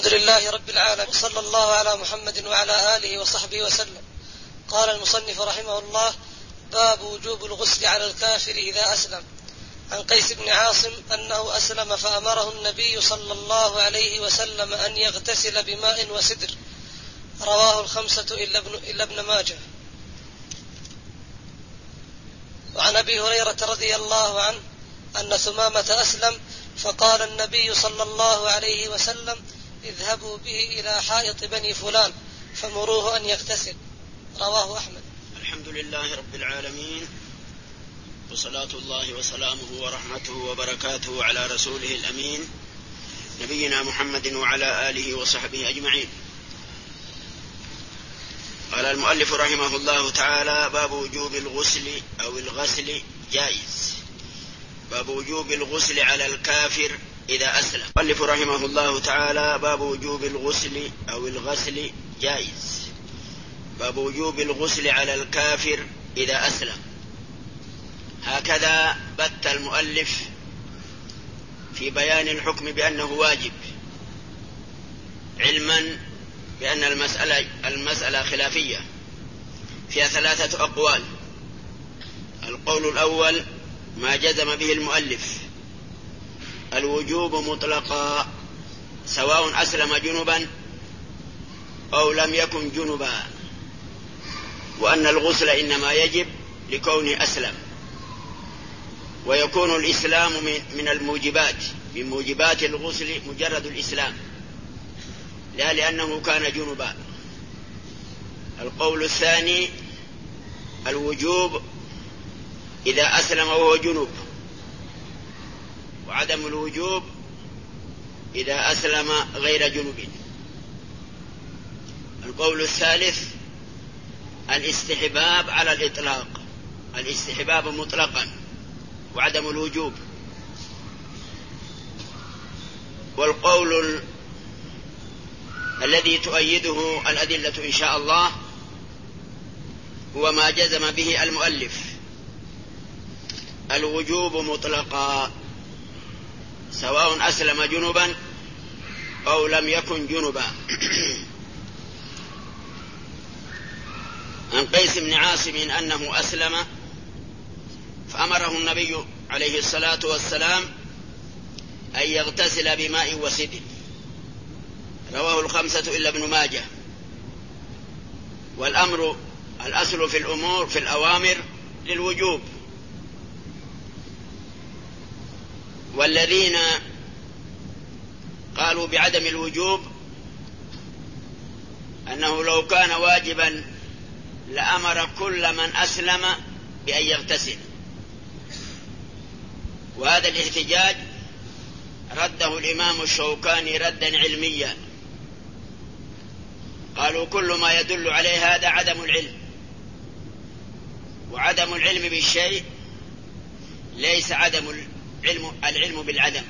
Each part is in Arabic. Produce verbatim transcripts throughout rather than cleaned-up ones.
الحمد لله رب العالمين، وصلى الله على محمد وعلى آله وصحبه وسلم. قال المصنف رحمه الله: باب وجوب الغسل على الكافر إذا أسلم. عن قيس بن عاصم أنه أسلم فأمره النبي صلى الله عليه وسلم أن يغتسل بماء وسدر. رواه الخمسة إلا ابن ماجه. وعن أبي هريرة رضي الله عنه أن ثمامة أسلم فقال النبي صلى الله عليه وسلم: اذهبوا به إلى حائط بني فلان فمروه أن يغتسل. رواه أحمد. الحمد لله رب العالمين، وصلاة الله وسلامه ورحمته وبركاته على رسوله الأمين نبينا محمد وعلى آله وصحبه أجمعين. قال المؤلف رحمه الله تعالى: باب وجوب الغسل أو الغسل جائز. باب وجوب الغسل على الكافر إذا أسلم. المؤلف رحمه الله تعالى: باب وجوب الغسل أو الغسل جائز. باب وجوب الغسل على الكافر إذا أسلم. هكذا بت المؤلف في بيان الحكم بأنه واجب، علما بأن المسألة, المسألة خلافية فيها ثلاثة أقوال. القول الأول ما جزم به المؤلف: الوجوب مطلقا سواء أسلم جنبا أو لم يكن جنبا، وأن الغسل إنما يجب لكونه أسلم، ويكون الإسلام من الموجبات، من موجبات الغسل مجرد الإسلام، لا لأنه كان جنبا. القول الثاني: الوجوب إذا أسلم وهو جنب، وعدم الوجوب إذا أسلم غير جنب. القول الثالث: الاستحباب على الإطلاق، الاستحباب مطلقا وعدم الوجوب. والقول ال... الذي تؤيده الأدلة إن شاء الله هو ما جزم به المؤلف: الوجوب مطلقا سواء أسلم جنبا أو لم يكن جنبا. عن قيس بن عاصم أنه أسلم فأمره النبي عليه الصلاة والسلام أن يغتسل بماء وسدر. رواه الخمسة إلا ابن ماجه. والأمر الأصل في الأمور في الأوامر للوجوب، والذين قالوا بعدم الوجوب أنه لو كان واجبا لأمر كل من أسلم بأن يغتسل. وهذا الاحتجاج رده الإمام الشوكاني ردا علميا. قالوا كل ما يدل عليه هذا عدم العلم، وعدم العلم بالشيء ليس عدم العلم, العلم بالعدم،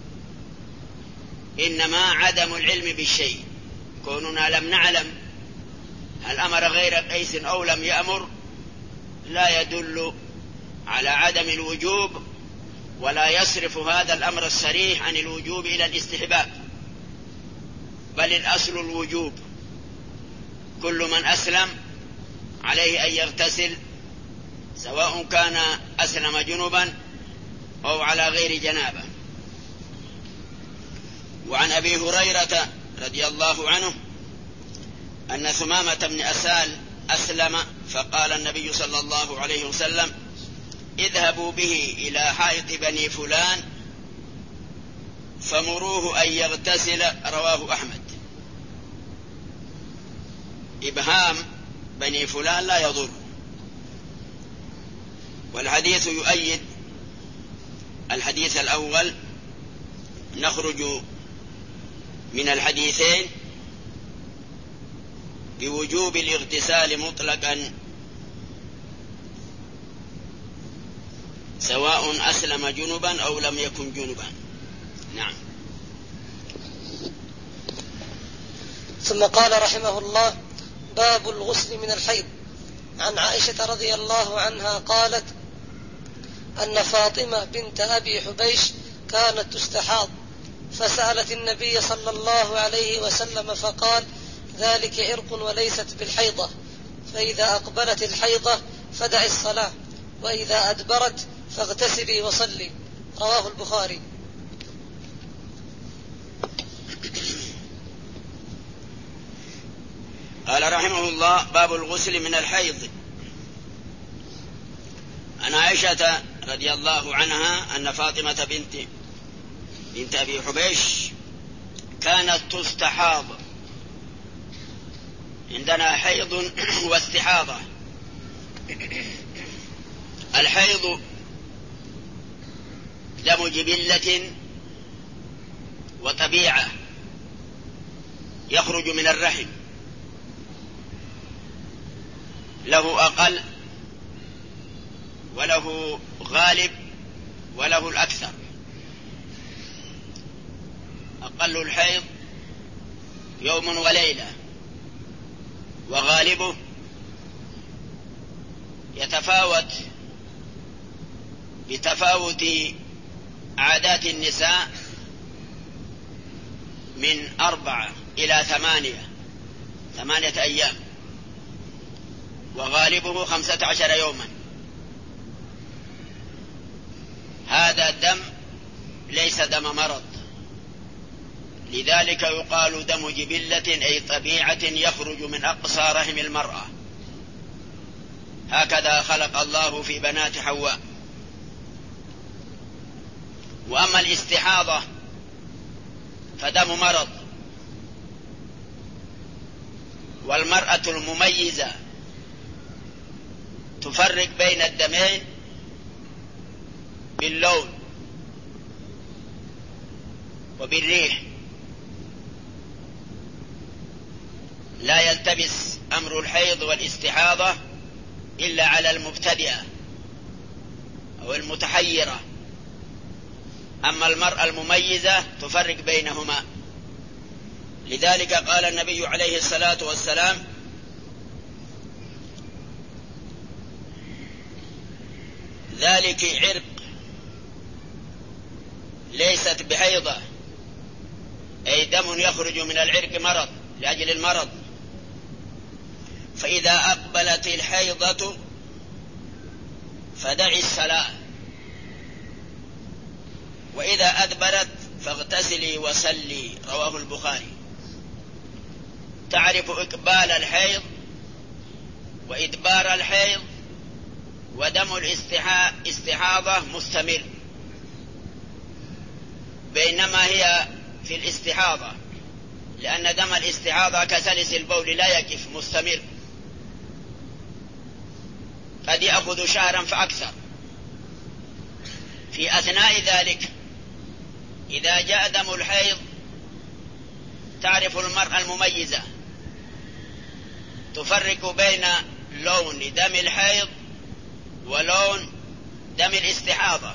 إنما عدم العلم بالشيء. كوننا لم نعلم هل أمر غير قيس أو لم يأمر لا يدل على عدم الوجوب، ولا يصرف هذا الأمر الصريح عن الوجوب إلى الاستحباب، بل الأصل الوجوب. كل من أسلم عليه أن يغتسل سواء كان أسلم جنبا أو على غير جنابه. وعن أبي هريرة رضي الله عنه أن ثمامة بن أسال أسلم فقال النبي صلى الله عليه وسلم: اذهبوا به إلى حائط بني فلان فمروه أن يغتسل. رواه أحمد. إبهام بني فلان لا يضر، والحديث يؤيد الحديث الأول. نخرج من الحديثين بوجوب الاغتسال مطلقا سواء أسلم جنبا أو لم يكن جنبا. نعم. ثم قال رحمه الله: باب الغسل من الحيض. عن عائشة رضي الله عنها قالت أن فاطمة بنت أبي حبيش كانت تستحاض فسألت النبي صلى الله عليه وسلم فقال: ذلك عرق وليست بالحيضة، فإذا أقبلت الحيضة فدع الصلاة، وإذا أدبرت فاغتسلي وصلي. رواه البخاري. قال رحمه الله: باب الغسل من الحيض. عن عائشة رضي الله عنها أن فاطمة بنت بنت أبي حبيش كانت تستحاض، عندنا حيض واستحاضة. الحيض دم جبلة وطبيعة يخرج من الرحم، له أقل وله غالب وله الأكثر. أقل الحيض يوم وليلة، وغالبه يتفاوت بتفاوت عادات النساء من أربعة إلى ثمانية ثمانية أيام، وغالبه خمسة عشر يوما. هذا الدم ليس دم مرض، لذلك يقال دم جبلة أي طبيعة يخرج من أقصى رحم المرأة، هكذا خلق الله في بنات حواء. وأما الاستحاضة فدم مرض، والمرأة المميزة تفرق بين الدمين باللون وبالريح، لا يلتبس أمر الحيض والاستحاضة إلا على المبتدئة أو المتحيرة. أما المرأة المميزة تفرق بينهما، لذلك قال النبي عليه الصلاة والسلام: ذلك عرق ليست بحيضة، أي دم يخرج من العرق مرض لأجل المرض. فإذا أقبلت الحيضة فدعي الصلاة، وإذا أدبرت فاغتسلي وصلي. رواه البخاري. تعرف إقبال الحيض وإدبار الحيض، ودم الاستحاضة مستمر، بينما هي في الاستحاضة، لأن دم الاستحاضة كسلس البول لا يقف، مستمر، قد يأخذ شهرا فأكثر. في أثناء ذلك إذا جاء دم الحيض تعرف المرأة المميزة تفرق بين لون دم الحيض ولون دم الاستحاضة،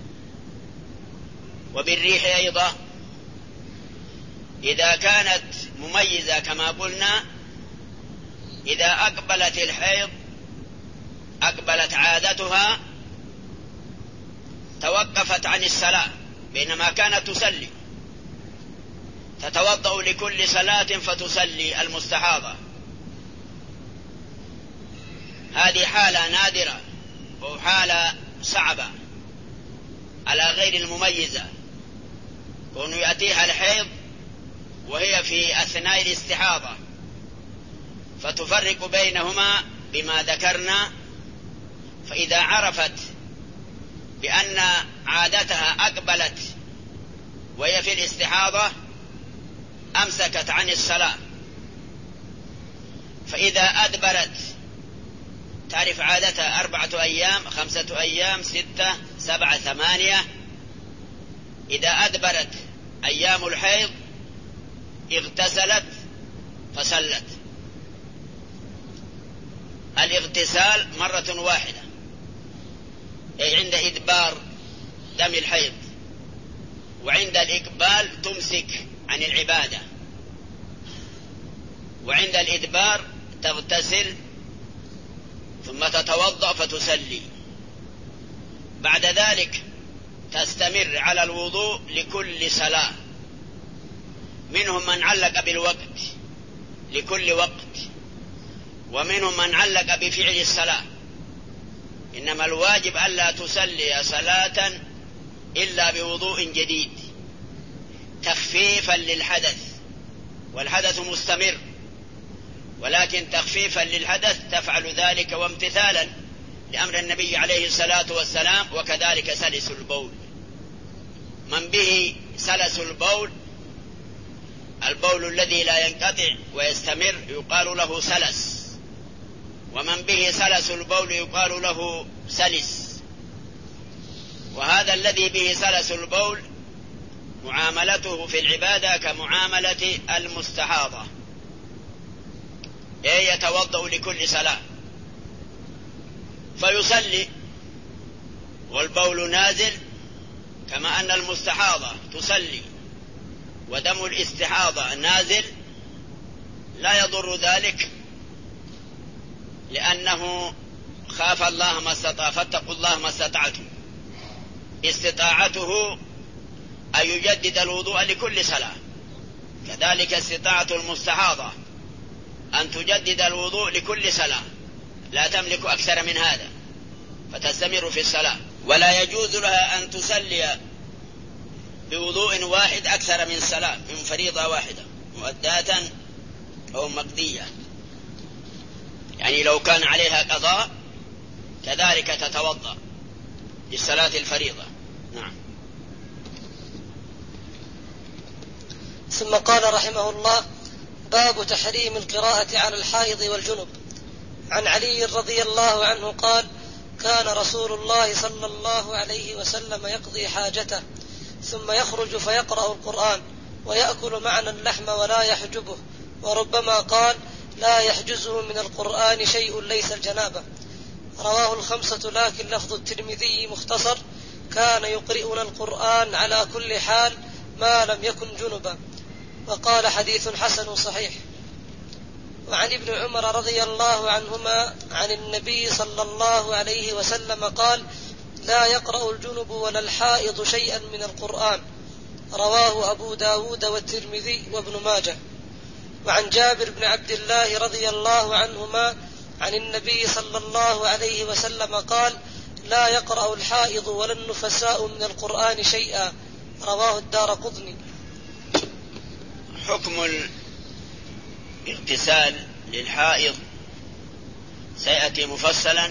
وبالريح أيضا. إذا كانت مميزة كما قلنا، إذا أقبلت الحيض أقبلت عادتها توقفت عن الصلاة، بينما كانت تصلي، تتوضأ لكل صلاة فتصلي المستحاضة. هذه حالة نادرة وحالة صعبة على غير المميزة، كون يأتيها الحيض وهي في أثناء الاستحاضة، فتفرق بينهما بما ذكرنا. فإذا عرفت بأن عادتها أقبلت وهي في الاستحاضة أمسكت عن الصلاة، فإذا أدبرت تعرف عادتها أربعة أيام، خمسة أيام، ستة، سبعة، ثمانية. إذا أدبرت أيام الحيض اغتسلت فصلت. الاغتسال مرة واحدة، أي عند إدبار دم الحيض، وعند الإقبال تمسك عن العبادة، وعند الإدبار تغتسل ثم تتوضأ فتصلي. بعد ذلك تستمر على الوضوء لكل صلاة منهم من علق بالوقت لكل وقت، ومنهم من علق بفعل الصلاة، إنما الواجب ألا تصلي صلاة إلا بوضوء جديد تخفيفا للحدث، والحدث مستمر، ولكن تخفيفا للحدث تفعل ذلك وامتثالا لأمر النبي عليه الصلاة والسلام. وكذلك سلس البول، من به سلس البول، البول الذي لا ينقطع ويستمر يقال له سلس، ومن به سلس البول يقال له سلس. وهذا الذي به سلس البول معاملته في العبادة كمعاملة المستحاضة، أي يتوضأ لكل صلاة فيصلي والبول نازل، كما أن المستحاضة تصلي ودم الاستحاضة نازل، لا يضر ذلك، لأنه خاف الله ما استطاع، فاتقوا الله ما استطعتم. استطاعته أن يجدد الوضوء لكل صلاة، كذلك استطاعة المستحاضة أن تجدد الوضوء لكل صلاة، لا تملك أكثر من هذا فتستمر في الصلاة. ولا يجوز لها أن تصلي بوضوء واحد أكثر من صلاة، من فريضة واحدة مؤداة أو مقضية، يعني لو كان عليها قضاء كذلك تتوضأ للصلاة الفريضة. نعم. ثم قال رحمه الله: باب تحريم القراءة على الحائض والجنب. عن علي رضي الله عنه قال: كان رسول الله صلى الله عليه وسلم يقضي حاجته ثم يخرج فيقرأ القرآن ويأكل معنا اللحم ولا يحجبه، وربما قال: لا يحجزه من القرآن شيء ليس الجنابة. رواه الخمسة، لكن لفظ الترمذي مختصر: كان يقرئنا القرآن على كل حال ما لم يكن جنبا. وقال: حديث حسن صحيح. وعن ابن عمر رضي الله عنهما عن النبي صلى الله عليه وسلم قال: لا يقرأ الجنب ولا الحائض شيئا من القرآن. رواه أبو داود والترمذي وابن ماجه. وعن جابر بن عبد الله رضي الله عنهما عن النبي صلى الله عليه وسلم قال: لا يقرأ الحائض ولا النفساء من القرآن شيئا. رواه الدارقطني. حكم الاغتسال للحائض سيأتي مفصلا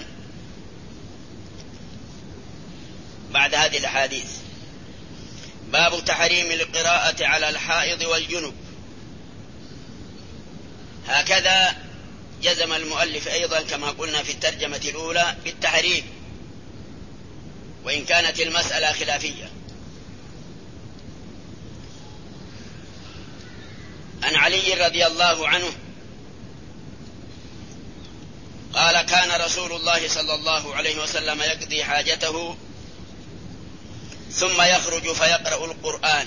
بعد هذه الأحاديث. باب تحريم القراءة على الحائض والجنب. هكذا جزم المؤلف أيضا كما قلنا في الترجمة الأولى بالتحريم، وإن كانت المسألة خلافية. عن علي رضي الله عنه قال: كان رسول الله صلى الله عليه وسلم يقضي حاجته ثم يخرج فيقرأ القرآن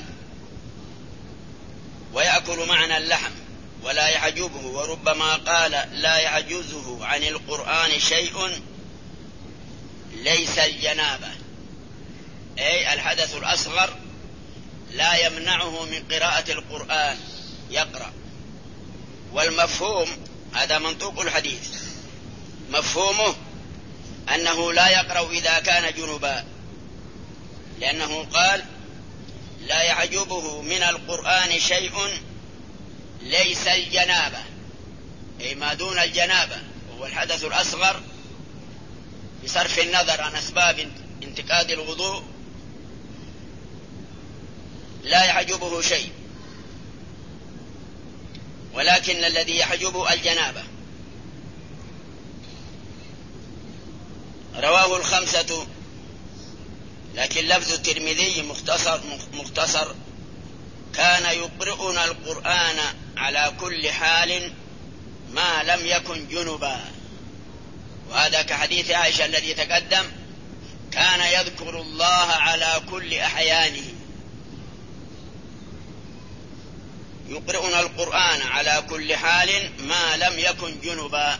ويأكل معنا اللحم ولا يحجبه، وربما قال: لا يعجزه عن القرآن شيء ليس الجنابة، أي الحدث الأصغر لا يمنعه من قراءة القرآن، يقرأ. والمفهوم هذا منطوق الحديث، مفهومه أنه لا يقرأ إذا كان جنبا، لأنه قال: لا يعجبه من القرآن شيء ليس الجنابة، أي ما دون الجنابة، وهو الحدث الأصغر بصرف النظر عن أسباب انتقاد الوضوء، لا يحجبه شيء، ولكن الذي يحجبه الجنابة. رواه الخمسة، لكن لفظ الترمذي مختصر, مختصر: كان يقرئنا القرآن على كل حال ما لم يكن جنبا. وهذا كحديث عائشة الذي تقدم: كان يذكر الله على كل أحيانه. يقرئنا القرآن على كل حال ما لم يكن جنبا.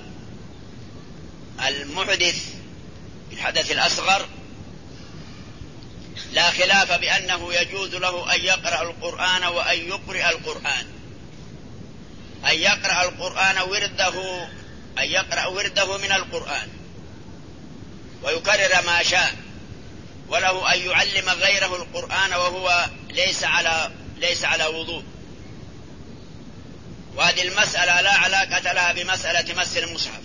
المحدث بالحدث الأصغر لا خلاف بأنه يجوز له أن يقرأ القرآن وأن يقرأ القرآن، أن يقرأ القرآن ورده، أن يقرأ ورده من القرآن ويكرر ما شاء، وله أن يعلم غيره القرآن وهو ليس على ليس على وضوء. وهذه المسألة لا علاقة لها بمسألة مس المصحف.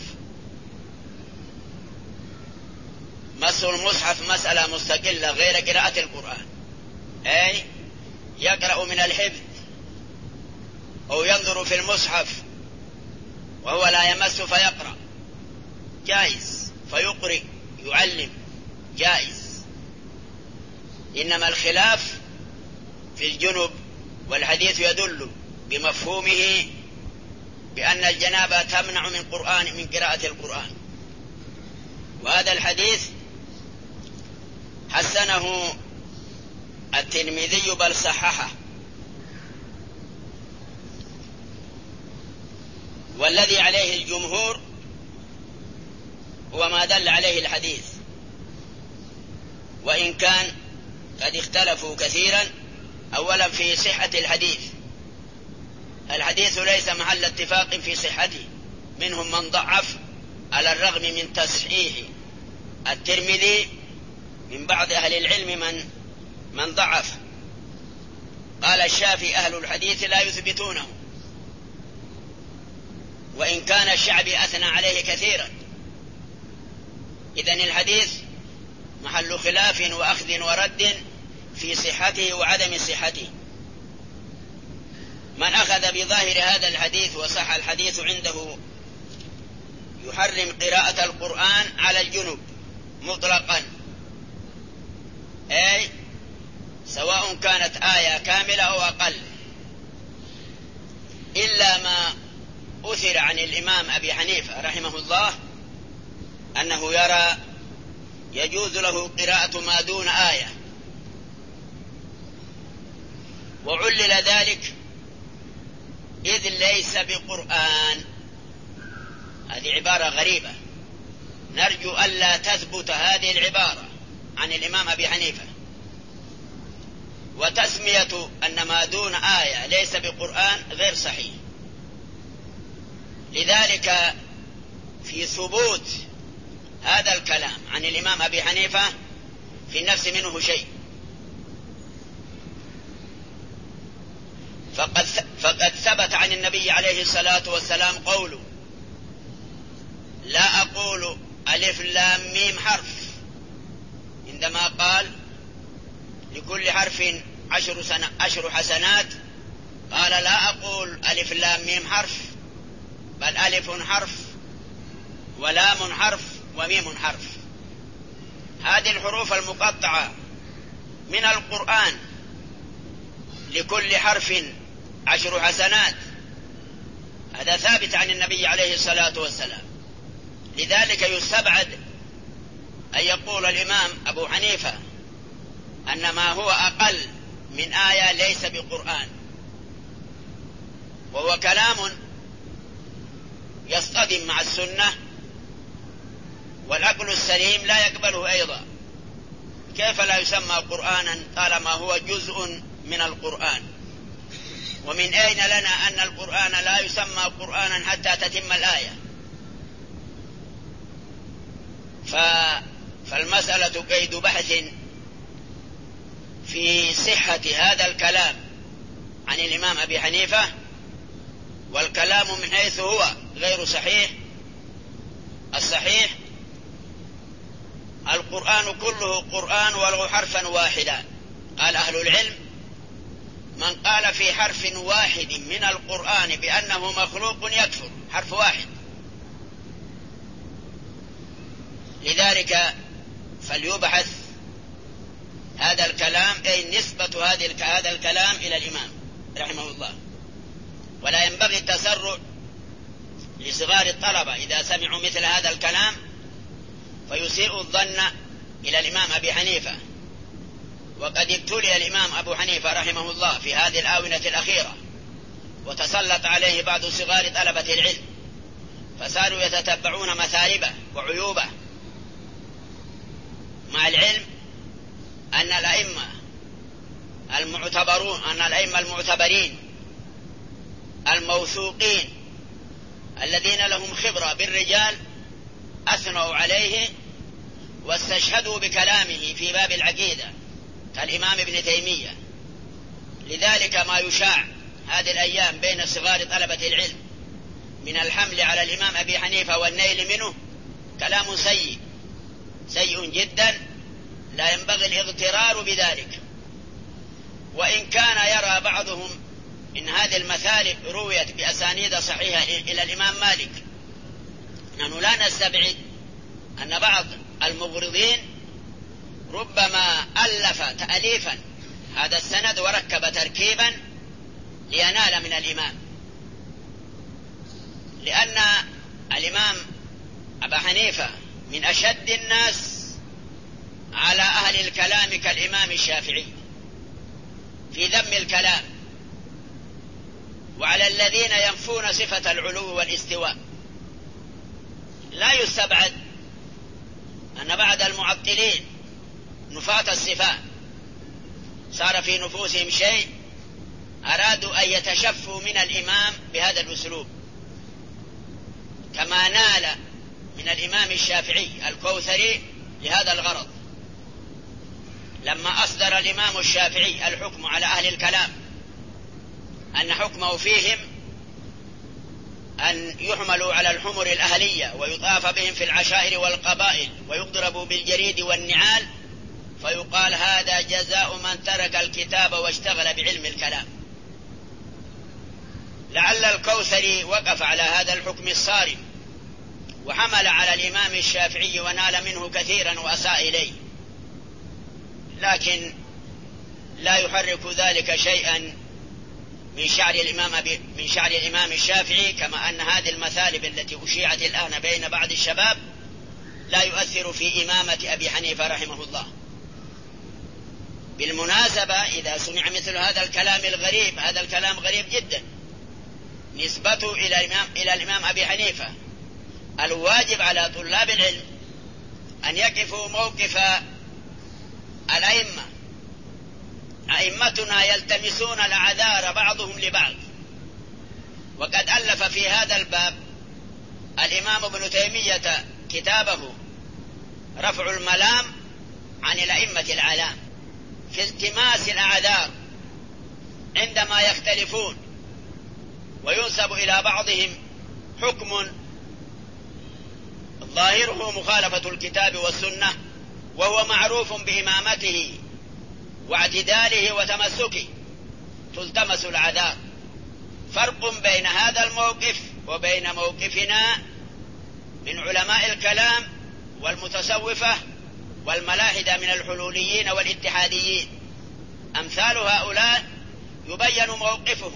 مس المصحف مسألة مستقلة غير قراءة القرآن، أي يقرأ من الحفظ أو ينظر في المصحف وهو لا يمس فيقرأ جائز، فيقرئ يعلم جائز. إنما الخلاف في الجنب، والحديث يدل بمفهومه بأن الجنابة تمنع من قرآن من قراءة القرآن. وهذا الحديث حسنه الترمذي بل صححه. والذي عليه الجمهور هو ما دل عليه الحديث، وإن كان قد اختلفوا كثيرا. أولا في صحة الحديث، الحديث ليس محل اتفاق في صحته، منهم من ضعف على الرغم من تصحيح الترمذي، من بعض أهل العلم من من ضعف. قال الشافعي أهل الحديث لا يثبتونه، وإن كان الشعبي أثنى عليه كثيرا. إذن الحديث محل خلاف وأخذ ورد في صحته وعدم صحته. من أخذ بظاهر هذا الحديث وصح الحديث عنده يحرم قراءة القرآن على الجنوب مطلقا، أي سواء كانت آية كاملة أو أقل، إلا ما أثر عن الإمام أبي حنيفة رحمه الله أنه يرى يجوز له قراءة ما دون آية، وعلل ذلك إذ ليس بقرآن. هذه عبارة غريبة، نرجو ألا تثبت هذه العبارة عن الإمام أبي حنيفة. وتسمية أن ما دون آية ليس بقرآن غير صحيح. لذلك في ثبوت هذا الكلام عن الإمام أبي حنيفة في النفس منه شيء. فقد, فقد ثبت عن النبي عليه الصلاة والسلام قوله: لا أقول ألف لام ميم حرف، عندما قال لكل حرف عشر, سنة عشر حسنات، قال لا أقول ألف لام ميم حرف، بل ألف حرف ولام حرف وميم حرف. هذه الحروف المقطعة من القرآن لكل حرف عشر حسنات، هذا ثابت عن النبي عليه الصلاة والسلام. لذلك يستبعد أن يقول الإمام أبو حنيفة أن ما هو أقل من آية ليس بقرآن، وهو كلام يصطدم مع السنة، والعقل السليم لا يقبله أيضا. كيف لا يسمى قرآنا طالما هو جزء من القرآن؟ ومن أين لنا أن القرآن لا يسمى قرآنا حتى تتم الآية؟ فالمسألة قيد بحث في صحة هذا الكلام عن الإمام أبي حنيفة، والكلام من حيث هو غير صحيح. الصحيح القرآن كله قرآن ولو حرفا واحدا. قال أهل العلم: من قال في حرف واحد من القرآن بأنه مخلوق يكفر، حرف واحد. لذلك فليبحث هذا الكلام، أي نسبة هذا الكلام إلى الإمام رحمه الله. ولا ينبغي التسرع لصغار الطلبة إذا سمعوا مثل هذا الكلام فيسيء الظن إلى الإمام أبي حنيفة. وقد ابتلي الإمام أبو حنيفة رحمه الله في هذه الآونة الأخيرة، وتسلط عليه بعض صغار طلبة العلم، فصاروا يتتبعون مثالبه وعيوبه، مع العلم أن الأئمة المعتبرون أن الأئمة المعتبرين الموثوقين الذين لهم خبرة بالرجال أثنوا عليه واستشهدوا بكلامه في باب العقيدة كالإمام ابن تيمية. لذلك ما يشاع هذه الأيام بين صغار طلبة العلم من الحمل على الإمام أبي حنيفة والنيل منه كلام سيء سيء جدا، لا ينبغي الاغترار بذلك. وإن كان يرى بعضهم إن هذه المثالب رويت بأسانيد صحيحة إلى الإمام مالك، نحن لا نستبعد أن بعض المغرضين ربما ألف تأليفا هذا السند وركب تركيبا لينال من الإمام، لأن الإمام أبا حنيفة من أشد الناس على أهل الكلام كالإمام الشافعي في ذم الكلام وعلى الذين ينفون صفة العلو والاستواء. لا يستبعد أن بعض المعطلين نفاة الصفات صار في نفوسهم شيء أرادوا أن يتشفوا من الإمام بهذا الأسلوب، كما نال من الإمام الشافعي الكوثري لهذا الغرض لما أصدر الإمام الشافعي الحكم على أهل الكلام أن حكمه فيهم أن يحملوا على الحمر الأهلية ويطاف بهم في العشائر والقبائل ويضربوا بالجريد والنعال، فيقال هذا جزاء من ترك الكتاب واشتغل بعلم الكلام. لعل الكوثري وقف على هذا الحكم الصارم وحمل على الإمام الشافعي ونال منه كثيرا وأساء إليه، لكن لا يحرك ذلك شيئا من شعر الإمام من شعر الإمام الشافعي، كما أن هذه المثالب التي أشيعت الآن بين بعض الشباب لا يؤثر في إمامة أبي حنيفة رحمه الله. بالمناسبة إذا سمع مثل هذا الكلام الغريب، هذا الكلام غريب جدا نسبته إلى الإمام, إلى الإمام أبي حنيفة، الواجب على طلاب العلم أن يقفوا موقف الأئمة. أئمتنا يلتمسون الأعذار بعضهم لبعض، وقد ألف في هذا الباب الإمام ابن تيمية كتابه رفع الملام عن الأئمة الأعلام في التماس الأعذار عندما يختلفون وينسب إلى بعضهم حكم ظاهره مخالفة الكتاب والسنة وهو معروف بإمامته واعتداله وتمسكه، تلتمس الأعذار. فرق بين هذا الموقف وبين موقفنا من علماء الكلام والمتصوفة والملاحدة من الحلوليين والاتحاديين. أمثال هؤلاء يبين موقفهم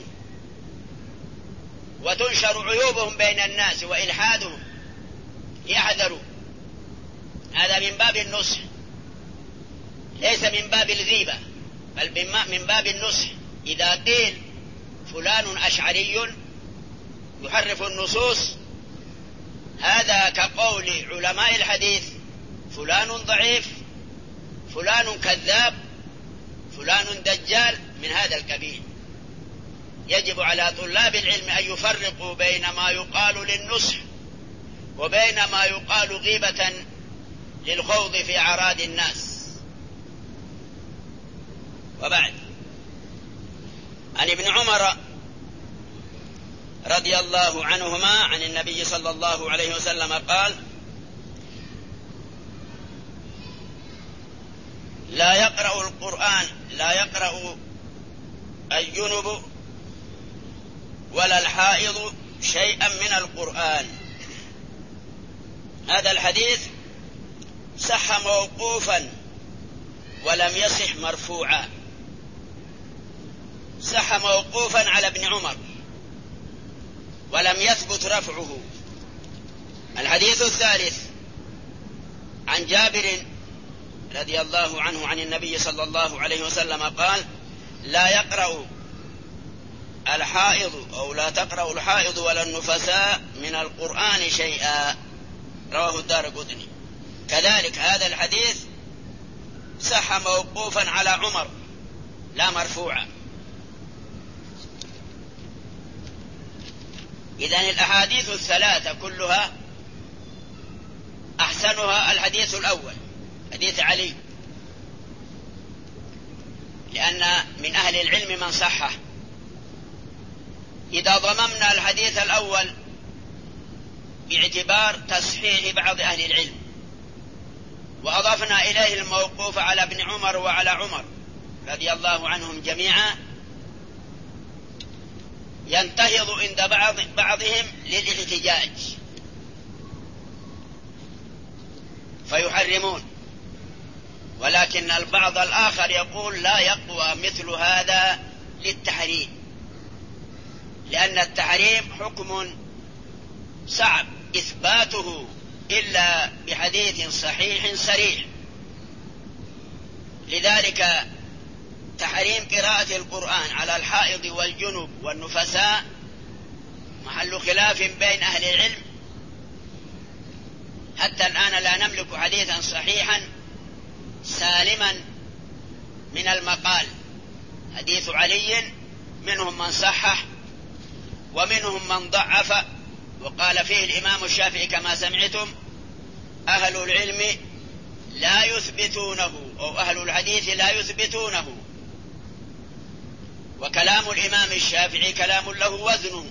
وتنشر عيوبهم بين الناس وإلحادهم، يحذروا. هذا من باب النصح ليس من باب الغيبة، بل من باب النصح. إذا قيل فلان أشعري يحرف النصوص، هذا كقول علماء الحديث فلان ضعيف، فلان كذاب، فلان دجال، من هذا القبيل. يجب على طلاب العلم أن يفرقوا بين ما يقال للنصح وبين ما يقال غيبة للخوض في أعراض الناس. وبعد، عن ابن عمر رضي الله عنهما عن النبي صلى الله عليه وسلم قال: لا يقرأ القرآن لا يقرأ الجنب ولا الحائض شيئا من القرآن. هذا الحديث صح موقوفا ولم يصح مرفوعا. صح موقوفا على ابن عمر ولم يثبت رفعه. الحديث الثالث عن جابر رضي الله عنه عن النبي صلى الله عليه وسلم قال: لا يقرأ الحائض أو لا تقرأ الحائض ولا النفساء من القرآن شيئا. رواه الدارقطني. كذلك هذا الحديث صح موقوفا على عمر لا مرفوعا. إذن الأحاديث الثلاثة كلها أحسنها الحديث الأول حديث علي، لأن من أهل العلم من صحه. إذا ضممنا الحديث الأول باعتبار تصحيح بعض أهل العلم وأضفنا إليه الموقوف على ابن عمر وعلى عمر رضي الله عنهم جميعا، ينتهض عند بعض بعضهم للاحتجاج فيحرمون، ولكن البعض الآخر يقول لا يقوى مثل هذا للتحريم، لأن التحريم حكم صعب إثباته إلا بحديث صحيح صريح. لذلك تحريم قراءة القرآن على الحائض والجنب والنفساء محل خلاف بين أهل العلم. حتى الآن لا نملك حديثا صحيحا سالما من المقال. حديث علي منهم من صحح ومنهم من ضعف، وقال فيه الإمام الشافعي كما سمعتم أهل العلم لا يثبتونه، أو أهل الحديث لا يثبتونه، وكلام الإمام الشافعي كلام له وزن.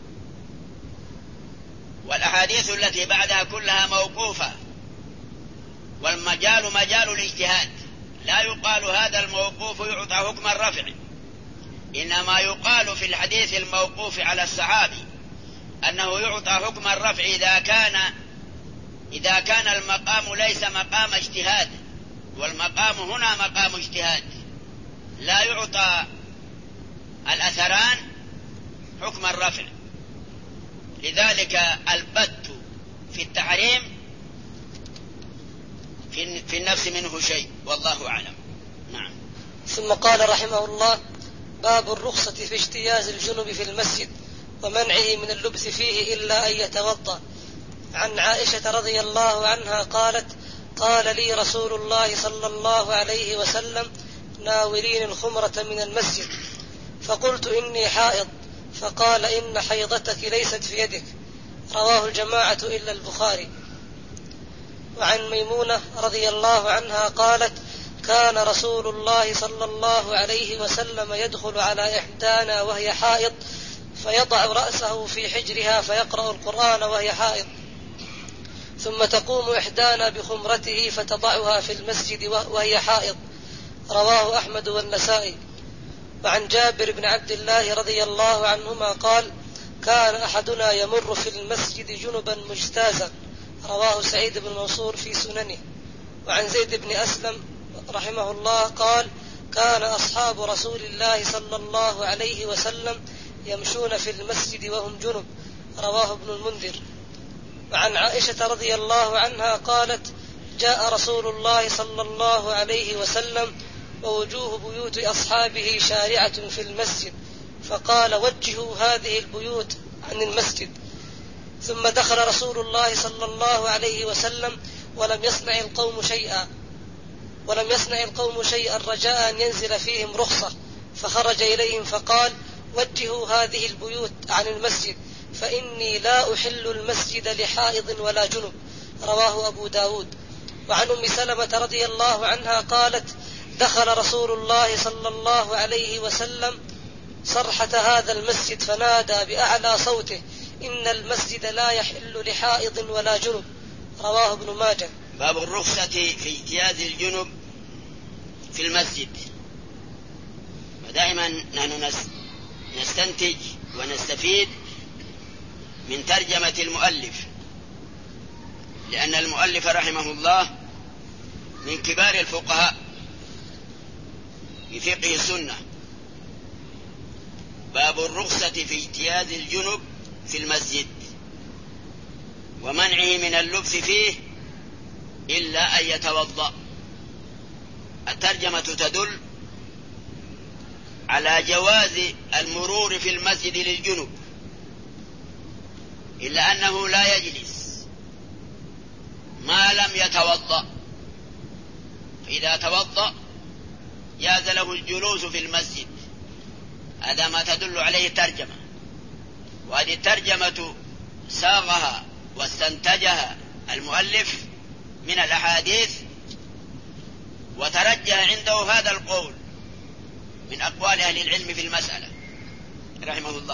والأحاديث التي بعدها كلها موقوفة، والمجال مجال الاجتهاد، لا يقال هذا الموقوف يعطى حكم الرفع، إنما يقال في الحديث الموقوف على الصحابي أنه يعطى حكم الرفع إذا كان إذا كان المقام ليس مقام اجتهاد، والمقام هنا مقام اجتهاد، لا يعطى الأثران حكم الرفع. لذلك البت في التحريم في النفس منه شيء، والله أعلم. نعم. ثم قال رحمه الله: باب الرخصة في اجتياز الجنب في المسجد ومنعه من اللبس فيه إلا أن يتوضأ. عن عائشة رضي الله عنها قالت: قال لي رسول الله صلى الله عليه وسلم: ناولين الخمرة من المسجد، فقلت إني حائض، فقال: إن حيضتك ليست في يدك. رواه الجماعة إلا البخاري. وعن ميمونة رضي الله عنها قالت: كان رسول الله صلى الله عليه وسلم يدخل على إحدانا وهي حائض فيضع رأسه في حجرها فيقرأ القرآن وهي حائض، ثم تقوم إحدانا بخمرته فتضعها في المسجد وهي حائض. رواه أحمد والنسائي. وعن جابر بن عبد الله رضي الله عنهما قال: كان أحدنا يمر في المسجد جنبا مجتازا. رواه سعيد بن منصور في سننه. وعن زيد بن أسلم رحمه الله قال: كان أصحاب رسول الله صلى الله عليه وسلم يمشون في المسجد وهم جنب. رواه ابن المنذر. وعن عائشة رضي الله عنها قالت: جاء رسول الله صلى الله عليه وسلم ووجوه بيوت أصحابه شارعة في المسجد، فقال: وجهوا هذه البيوت عن المسجد. ثم دخل رسول الله صلى الله عليه وسلم ولم يصنع القوم شيئا ولم يصنع القوم شيئا رجاء أن ينزل فيهم رخصة، فخرج إليهم فقال: وجهوا هذه البيوت عن المسجد، فإني لا أحل المسجد لحائض ولا جنب. رواه أبو داود. وعن أم سلمة رضي الله عنها قالت: دخل رسول الله صلى الله عليه وسلم صرحة هذا المسجد فنادى بأعلى صوته: إن المسجد لا يحل لحائض ولا جنب. رواه ابن ماجه. باب الرخصة في اجتياز الجنب في المسجد. ودائما نحن نستنتج ونستفيد من ترجمة المؤلف، لأن المؤلف رحمه الله من كبار الفقهاء في فقه السنة. باب الرخصة في اجتياز الجنب في المسجد ومنعه من اللبس فيه إلا أن يتوضأ. الترجمة تدل على جواز المرور في المسجد للجنب، إلا أنه لا يجلس ما لم يتوضأ، إذا توضأ جاز له الجلوس في المسجد. هذا ما تدل عليه الترجمة، وهذه الترجمة ساغها واستنتجها المؤلف من الأحاديث، وترجح عنده هذا القول من أقوال أهل العلم في المسألة رحمه الله.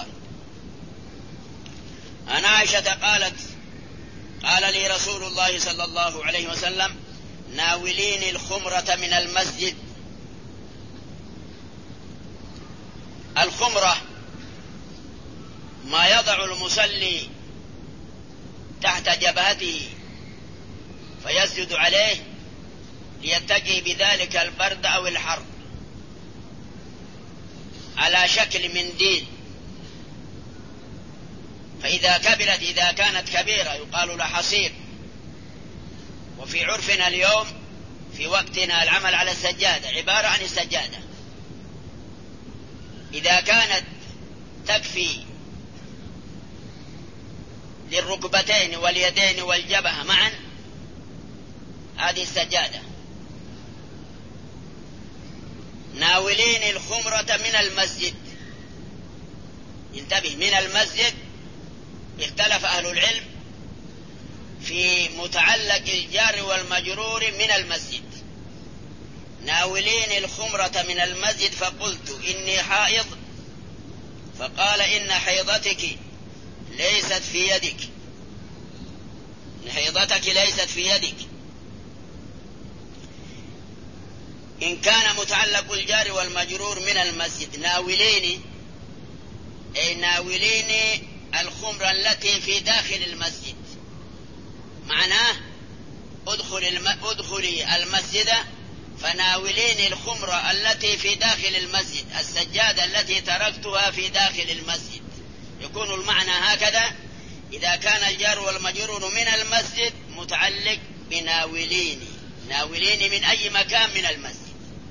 عن عائشة قالت: قال لي رسول الله صلى الله عليه وسلم: ناوليني الخمرة من المسجد. الخمرة ما يضع المصلي تحت جبهته فيسجد عليه ليتقي بذلك البرد أو الحر، على شكل منديل. فإذا كبرت، إذا كانت كبيرة يقال لها حصير. وفي عرفنا اليوم في وقتنا العمل على السجادة عبارة عن السجادة. إذا كانت تكفي للركبتين واليدين والجبهة معا هذه السجادة. ناولين الخمرة من المسجد. انتبه، من المسجد. اختلف أهل العلم في متعلق الجار والمجرور من المسجد. ناولين الخمرة من المسجد فقلت إني حائض، فقال إن حيضتك ليست في يدك، حيضتك ليست في يدك. إن كان متعلق الجار والمجرور من المسجد ناوليني، أي ناوليني الخمرة التي في داخل المسجد، معناه ادخل الم... ادخلي المسجد فناوليني الخمرة التي في داخل المسجد، السجادة التي تركتها في داخل المسجد. يكون المعنى هكذا إذا كان الجار والمجرور من المسجد متعلق بناوليني، ناوليني من أي مكان من المسجد.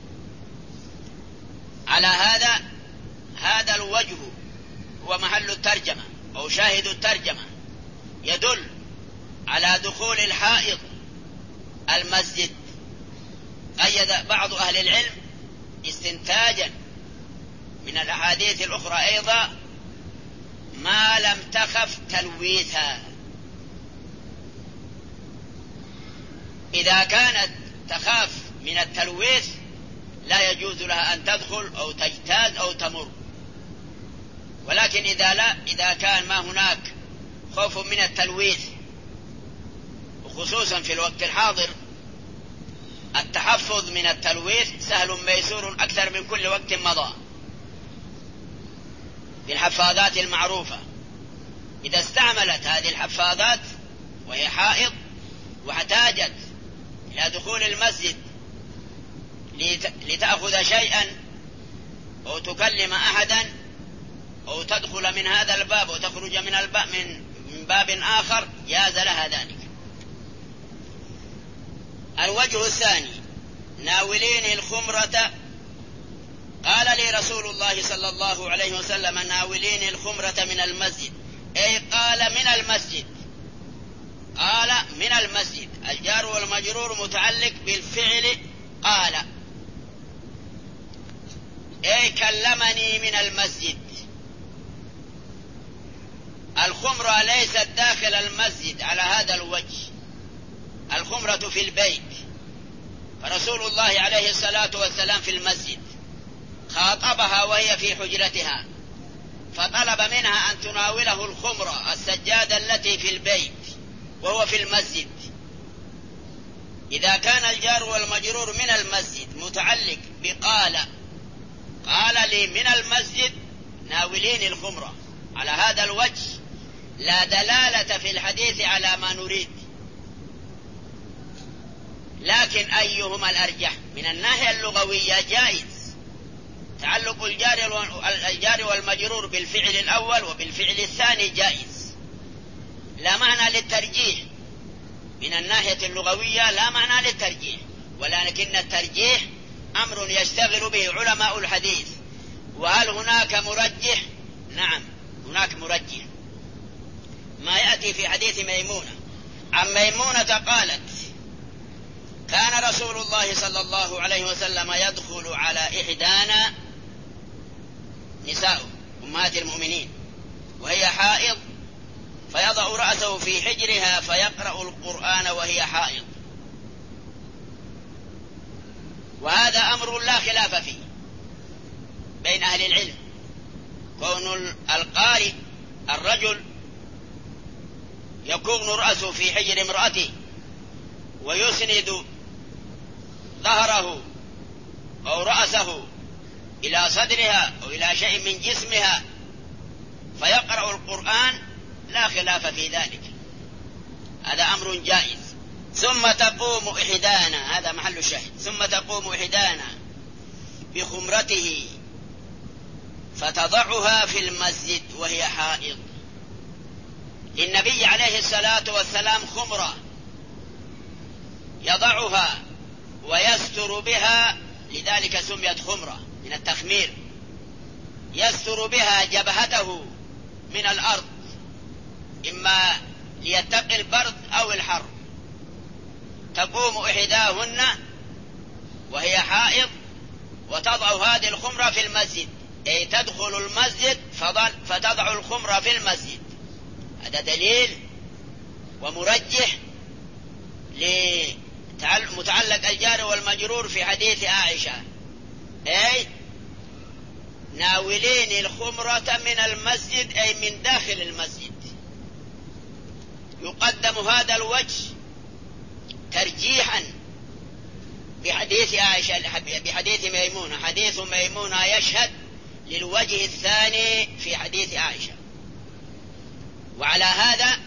على هذا هذا الوجه هو محل الترجمة أو شاهد الترجمة، يدل على دخول الحائض المسجد. قيد بعض أهل العلم استنتاجا من الأحاديث الأخرى أيضا ما لم تخف تلويثها. إذا كانت تخاف من التلويث لا يجوز لها أن تدخل أو تجتاز أو تمر. ولكن إذا لا إذا كان ما هناك خوف من التلويث، وخصوصا في الوقت الحاضر التحفظ من التلويث سهل ميسور أكثر من كل وقت مضى بالحفاظات المعروفة. إذا استعملت هذه الحفاظات وهي حائض واحتاجت إلى دخول المسجد لتأخذ شيئا أو تكلم أحدا أو تدخل من هذا الباب وتخرج من الباب من باب آخر جاز لها ذلك. الوجه الثاني ناوليني الخمرة. قال لي رسول الله صلى الله عليه وسلم ناوليني الخمرة من المسجد، أي قال من المسجد. قال من المسجد، الجار والمجرور متعلق بالفعل قال، أي كلمني من المسجد. الخمرة ليست داخل المسجد على هذا الوجه، الخمرة في البيت. فرسول الله عليه الصلاة والسلام في المسجد خاطبها وهي في حجرتها، فطلب منها أن تناوله الخمرة السجادة التي في البيت وهو في المسجد. إذا كان الجار والمجرور من المسجد متعلق بقال، قال لي من المسجد ناوليني الخمرة، على هذا الوجه لا دلالة في الحديث على ما نريد. لكن أيهما الأرجح؟ من الناحية اللغوية جائز تعلق الجار والمجرور بالفعل الأول وبالفعل الثاني جائز، لا معنى للترجيح. من الناحية اللغوية لا معنى للترجيح، ولكن الترجيح أمر يشتغل به علماء الحديث. وهل هناك مرجح؟ نعم هناك مرجح، ما يأتي في حديث ميمونة. عن ميمونة قالت كان رسول الله صلى الله عليه وسلم يدخل على إحدانا نساء أمهات المؤمنين وهي حائض فيضع رأسه في حجرها فيقرأ القرآن وهي حائض، وهذا أمر لا خلاف فيه بين أهل العلم، كون القارئ الرجل يكون رأسه في حجر امرأته ويسند ظهره أو رأسه إلى صدرها أو إلى شيء من جسمها فيقرأ القرآن لا خلاف في ذلك، هذا أمر جائز. ثم تقوم إحدانا، هذا محل الشاهد، ثم تقوم إحدانا بخمرته فتضعها في المسجد وهي حائض. للنبي عليه الصلاة والسلام خمرة يضعها ويستر بها، لذلك سميت خمرة من التخمير، يستر بها جبهته من الأرض إما ليتقي البرد أو الحر. تقوم إحداهن وهي حائض وتضع هذه الخمرة في المسجد، أي تدخل المسجد فتضع الخمرة في المسجد. هذا دليل ومرجح لمتعلق الجار والمجرور في حديث عائشة، أي ناولين الخمرة من المسجد أي من داخل المسجد. يقدم هذا الوجه ترجيحا بحديث عائشة بحديث ميمونة، حديث ميمونة يشهد للوجه الثاني في حديث عائشة. وعلى هذا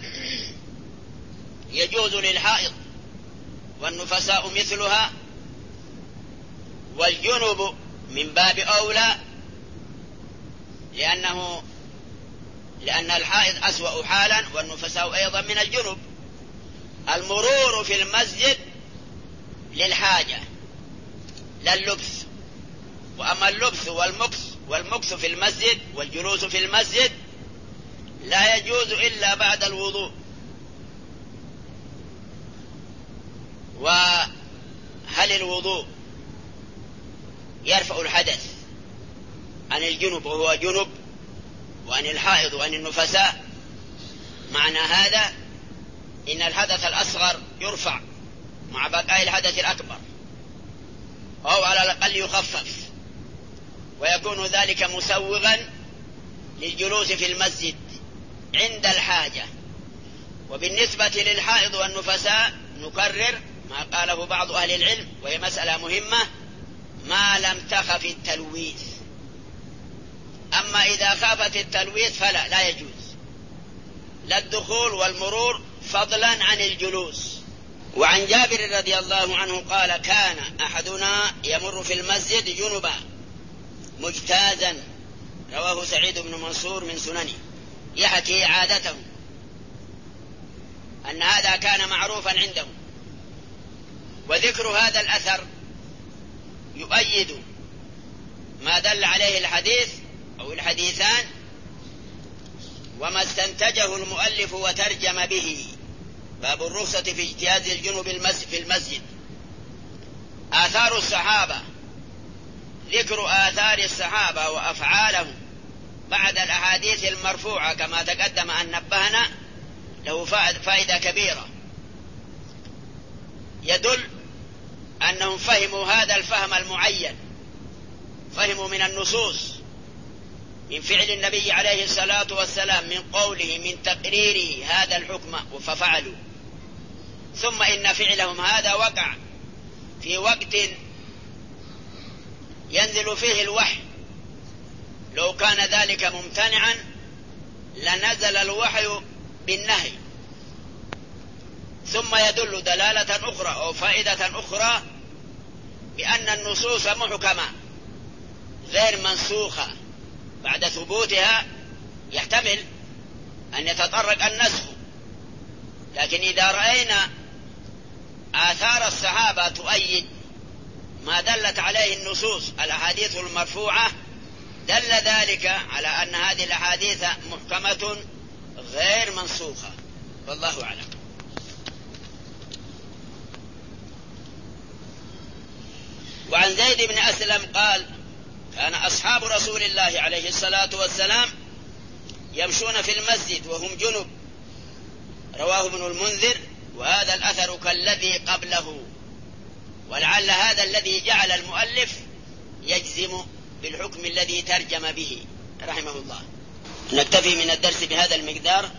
يجوز للحائض والنفساء مثلها، والجنب من باب أولى، لأنه لأن الحائض أسوأ حالا والنفساء أيضا من الجنب. المرور في المسجد للحاجة لا اللبس، وأما اللبس والمكس والمكس في المسجد والجلوس في المسجد لا يجوز إلا بعد الوضوء. وهل الوضوء يرفع الحدث عن الجنب وهو جنب وعن الحائض وعن النفساء؟ معنى هذا إن الحدث الأصغر يرفع مع بقاء الحدث الأكبر، أو على الأقل يخفف، ويكون ذلك مسوغا للجلوس في المسجد عند الحاجة. وبالنسبة للحائض والنفساء نكرر ما قاله بعض أهل العلم، وهي مسألة مهمة، ما لم تخف التلويث. أما إذا خافت التلويث فلا لا يجوز لا الدخول والمرور فضلا عن الجلوس. وعن جابر رضي الله عنه قال: كان أحدنا يمر في المسجد جنبا مجتازا، رواه سعيد بن منصور من سننه، يحكي عادته أن هذا كان معروفا عنده. وذكر هذا الأثر يؤيد ما دل عليه الحديث أو الحديثان وما استنتجه المؤلف وترجم به، باب الرخصة في اجتياز الجنب في المسجد. آثار الصحابة، ذكر آثار الصحابة وأفعالهم بعد الأحاديث المرفوعة كما تقدم أن نبهنا له فائدة كبيرة، يدل أنهم فهموا هذا الفهم المعين، فهموا من النصوص، من فعل النبي عليه الصلاة والسلام، من قوله، من تقريره هذا الحكم ففعلوا. ثم إن فعلهم هذا وقع في وقت ينزل فيه الوحي، لو كان ذلك ممتنعا لنزل الوحي بالنهي. ثم يدل دلالة أخرى أو فائدة أخرى بأن النصوص محكمة غير منسوخة، بعد ثبوتها يحتمل أن يتطرق النسخ، لكن إذا رأينا آثار الصحابة تؤيد ما دلت عليه النصوص الأحاديث المرفوعة، دل ذلك على أن هذه الأحاديث محكمة غير منسوخة، والله أعلم. وعن زيد بن أسلم قال كان أصحاب رسول الله عليه الصلاة والسلام يمشون في المسجد وهم جنب، رواه ابن المنذر، وهذا الأثر كالذي قبله، ولعل هذا الذي جعل المؤلف يجزم بالحكم الذي ترجم به رحمه الله. نكتفي من الدرس بهذا المقدار.